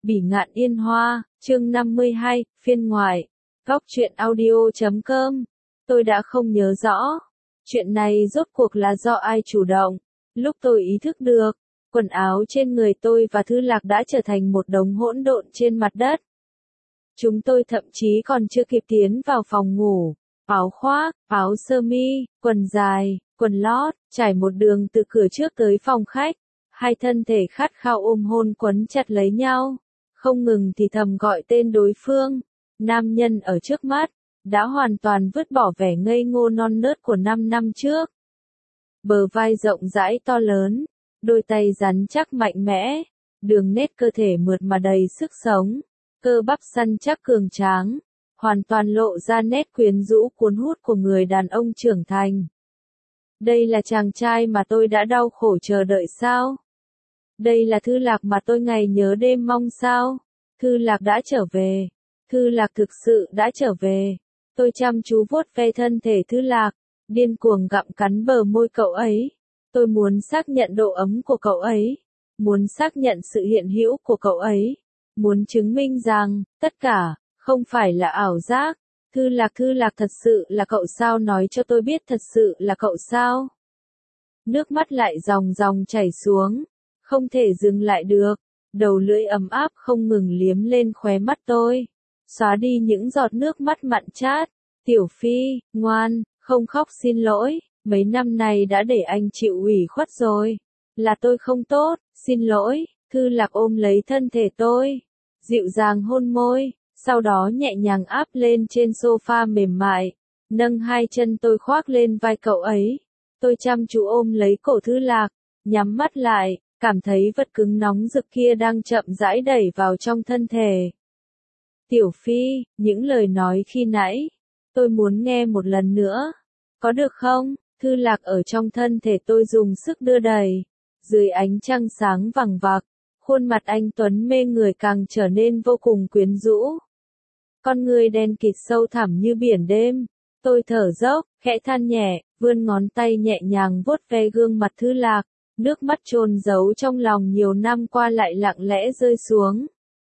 Bỉ ngạn yên hoa, chương 52, phiên ngoại. Góc truyện audio.com. Tôi đã không nhớ rõ. Chuyện này rốt cuộc là do ai chủ động. Lúc tôi ý thức được, quần áo trên người tôi và Thư Lạc đã trở thành một đống hỗn độn trên mặt đất. Chúng tôi thậm chí còn chưa kịp tiến vào phòng ngủ. Áo khoác, áo sơ mi, quần dài, quần lót, trải một đường từ cửa trước tới phòng khách. Hai thân thể khát khao ôm hôn quấn chặt lấy nhau, không ngừng thì thầm gọi tên đối phương. Nam nhân ở trước mắt, đã hoàn toàn vứt bỏ vẻ ngây ngô non nớt của 5 năm trước. Bờ vai rộng rãi to lớn, đôi tay rắn chắc mạnh mẽ, đường nét cơ thể mượt mà đầy sức sống, cơ bắp săn chắc cường tráng, hoàn toàn lộ ra nét quyến rũ cuốn hút của người đàn ông trưởng thành. Đây là chàng trai mà tôi đã đau khổ chờ đợi sao? Đây là Thư Lạc mà tôi ngày nhớ đêm mong sao? Thư Lạc đã trở về. Thư Lạc thực sự đã trở về. Tôi chăm chú vuốt ve thân thể Thư Lạc, điên cuồng gặm cắn bờ môi cậu ấy. Tôi muốn xác nhận độ ấm của cậu ấy, muốn xác nhận sự hiện hữu của cậu ấy, muốn chứng minh rằng tất cả không phải là ảo giác. Thư Lạc thật sự là cậu sao, nói cho tôi biết thật sự là cậu sao? Nước mắt lại ròng ròng chảy xuống, không thể dừng lại được, đầu lưỡi ấm áp không ngừng liếm lên khóe mắt tôi, xóa đi những giọt nước mắt mặn chát. Tiểu Phi, ngoan, không khóc, xin lỗi, mấy năm này đã để anh chịu ủy khuất rồi, là tôi không tốt, xin lỗi. Thư Lạc ôm lấy thân thể tôi, dịu dàng hôn môi, sau đó nhẹ nhàng áp lên trên sofa mềm mại, nâng hai chân tôi khoác lên vai cậu ấy. Tôi chăm chú ôm lấy cổ Thư Lạc, nhắm mắt lại, cảm thấy vật cứng nóng rực kia đang chậm rãi đẩy vào trong thân thể. Tiểu Phi, những lời nói khi nãy, tôi muốn nghe một lần nữa. Có được không? Thư Lạc ở trong thân thể tôi dùng sức đưa đẩy. Dưới ánh trăng sáng vằng vặc, khuôn mặt anh tuấn mê người càng trở nên vô cùng quyến rũ. Con người đen kịt sâu thẳm như biển đêm. Tôi thở dốc, khẽ than nhẹ, vươn ngón tay nhẹ nhàng vuốt ve gương mặt Thư Lạc. Nước mắt chôn giấu trong lòng nhiều năm qua lại lặng lẽ rơi xuống.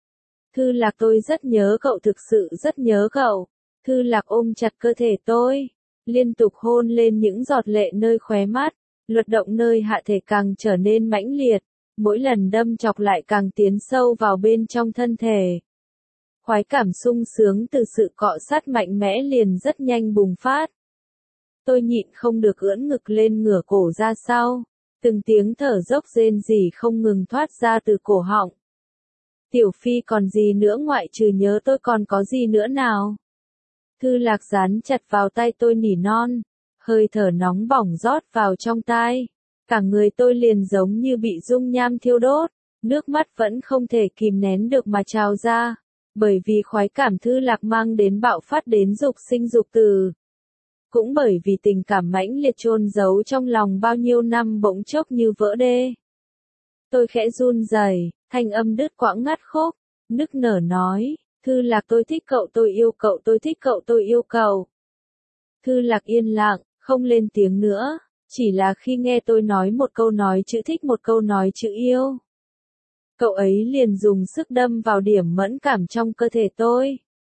Thư Lạc, tôi rất nhớ cậu, thực sự rất nhớ cậu. Thư Lạc ôm chặt cơ thể tôi, liên tục hôn lên những giọt lệ nơi khóe mắt, luật động nơi hạ thể càng trở nên mãnh liệt, mỗi lần đâm chọc lại càng tiến sâu vào bên trong thân thể. Khoái cảm sung sướng từ sự cọ sát mạnh mẽ liền rất nhanh bùng phát. Tôi nhịn không được ưỡn ngực lên ngửa cổ ra sau, từng tiếng thở dốc rên rỉ không ngừng thoát ra từ cổ họng. Tiểu Phi, còn gì nữa, ngoại trừ nhớ tôi còn có gì nữa nào? Thư Lạc dán chặt vào tay tôi nỉ non, hơi thở nóng bỏng rót vào trong tai. Cả người tôi liền giống như bị dung nham thiêu đốt, nước mắt vẫn không thể kìm nén được mà trào ra, bởi vì khoái cảm Thư Lạc mang đến bạo phát đến dục sinh dục tử. Cũng bởi vì tình cảm mãnh liệt chôn giấu trong lòng bao nhiêu năm bỗng chốc như vỡ đê. Tôi khẽ run rẩy, thanh âm đứt quãng ngắt khúc, nức nở nói, Thư Lạc, tôi thích cậu, tôi yêu cậu, tôi thích cậu, tôi yêu cậu. Thư Lạc yên lặng, không lên tiếng nữa, chỉ là khi nghe tôi nói một câu nói chữ thích, một câu nói chữ yêu, cậu ấy liền dùng sức đâm vào điểm mẫn cảm trong cơ thể tôi,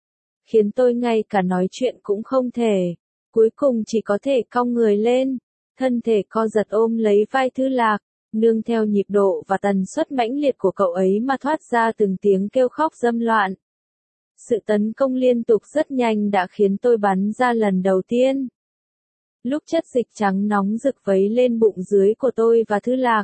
khiến tôi ngay cả nói chuyện cũng không thể, cuối cùng chỉ có thể cong người lên, thân thể co giật ôm lấy vai Thư Lạc, nương theo nhịp độ và tần suất mãnh liệt của cậu ấy mà thoát ra từng tiếng kêu khóc dâm loạn. Sự tấn công liên tục rất nhanh đã khiến tôi bắn ra lần đầu tiên. Lúc chất dịch trắng nóng rực vấy lên bụng dưới của tôi và Thư Lạc.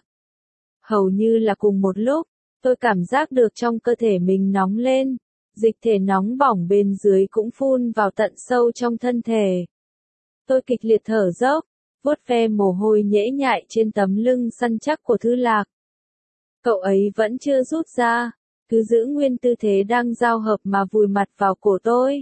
Hầu như là cùng một lúc, tôi cảm giác được trong cơ thể mình nóng lên, dịch thể nóng bỏng bên dưới cũng phun vào tận sâu trong thân thể. Tôi kịch liệt thở dốc, vuốt ve mồ hôi nhễ nhại trên tấm lưng săn chắc của Thư Lạc. Cậu ấy vẫn chưa rút ra, cứ giữ nguyên tư thế đang giao hợp mà vùi mặt vào cổ tôi.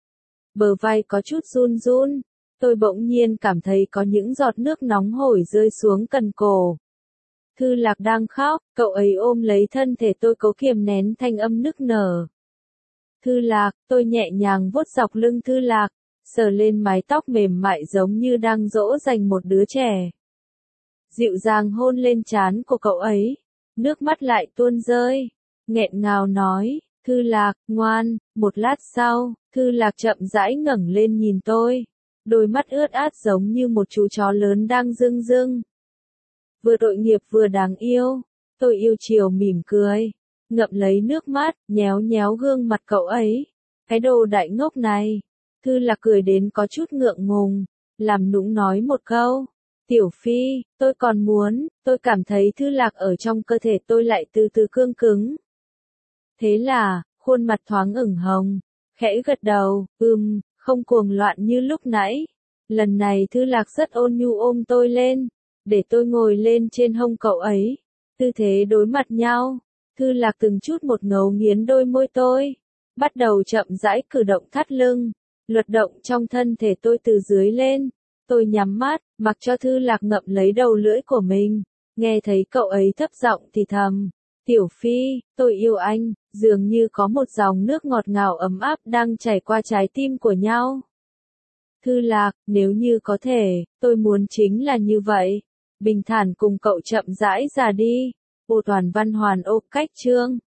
Bờ vai có chút run run, tôi bỗng nhiên cảm thấy có những giọt nước nóng hổi rơi xuống cần cổ. Thư Lạc đang khóc, cậu ấy ôm lấy thân thể tôi, cố kiềm nén thanh âm nức nở. Thư Lạc, tôi nhẹ nhàng vuốt dọc lưng Thư Lạc, sờ lên mái tóc mềm mại giống như đang dỗ dành một đứa trẻ. Dịu dàng hôn lên trán của cậu ấy, nước mắt lại tuôn rơi. nghẹn ngào nói, Thư Lạc, ngoan. Một lát sau, Thư Lạc chậm rãi ngẩng lên nhìn tôi. Đôi mắt ướt át giống như một chú chó lớn đang rưng rưng. Vừa tội nghiệp vừa đáng yêu. Tôi yêu chiều mỉm cười. Ngậm lấy nước mắt, nhéo nhéo gương mặt cậu ấy. Cái đồ đại ngốc này. Thư Lạc cười đến có chút ngượng ngùng. Làm nũng nói một câu. Tiểu Phi, tôi còn muốn. Tôi cảm thấy Thư Lạc ở trong cơ thể tôi lại từ từ cương cứng. Thế là, khuôn mặt thoáng ửng hồng. Khẽ gật đầu, không cuồng loạn như lúc nãy. Lần này Thư Lạc rất ôn nhu ôm tôi lên. Để tôi ngồi lên trên hông cậu ấy. Tư thế đối mặt nhau. Thư Lạc từng chút một ngấu nghiến đôi môi tôi. Bắt đầu chậm rãi cử động thắt lưng. Luật động trong thân thể tôi từ dưới lên. Tôi nhắm mắt, mặc cho Thư Lạc ngậm lấy đầu lưỡi của mình. Nghe thấy cậu ấy thấp giọng thì thầm. Tiểu Phi, tôi yêu anh, dường như có một dòng nước ngọt ngào ấm áp đang chảy qua trái tim của nhau. Thư Lạc, nếu như có thể, tôi muốn chính là như vậy. Bình thản cùng cậu chậm rãi già đi. Ô Toàn Văn Hoàn ô cách chương.